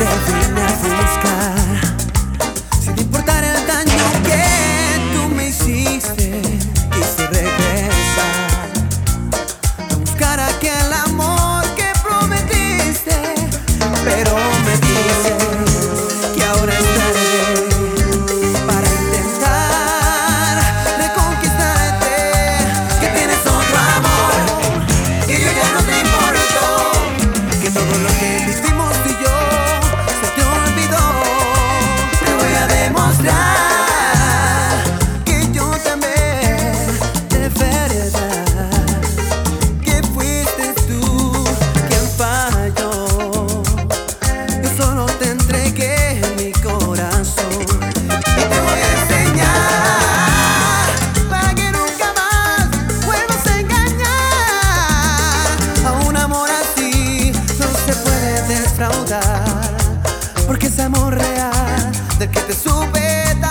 te vine a buscar. Sin importar el daño que tú me hiciste, quise regresar a buscar aquel amor que prometiste. Pero me dices que ahora es tarde para intentar reconquistarte, que tienes otro amor, que yo ya no te importo, que todo lo que vivimos tú y yo se te olvidó. Te voy a demostrar que yo te amé de verdad, que fuiste tú quien falló. Yo solo te entregué mi corazón y te voy a enseñar para que nunca más vuelvas a engañar. A un amor así no se puede defraudar, porque es amor real del que te supe dar.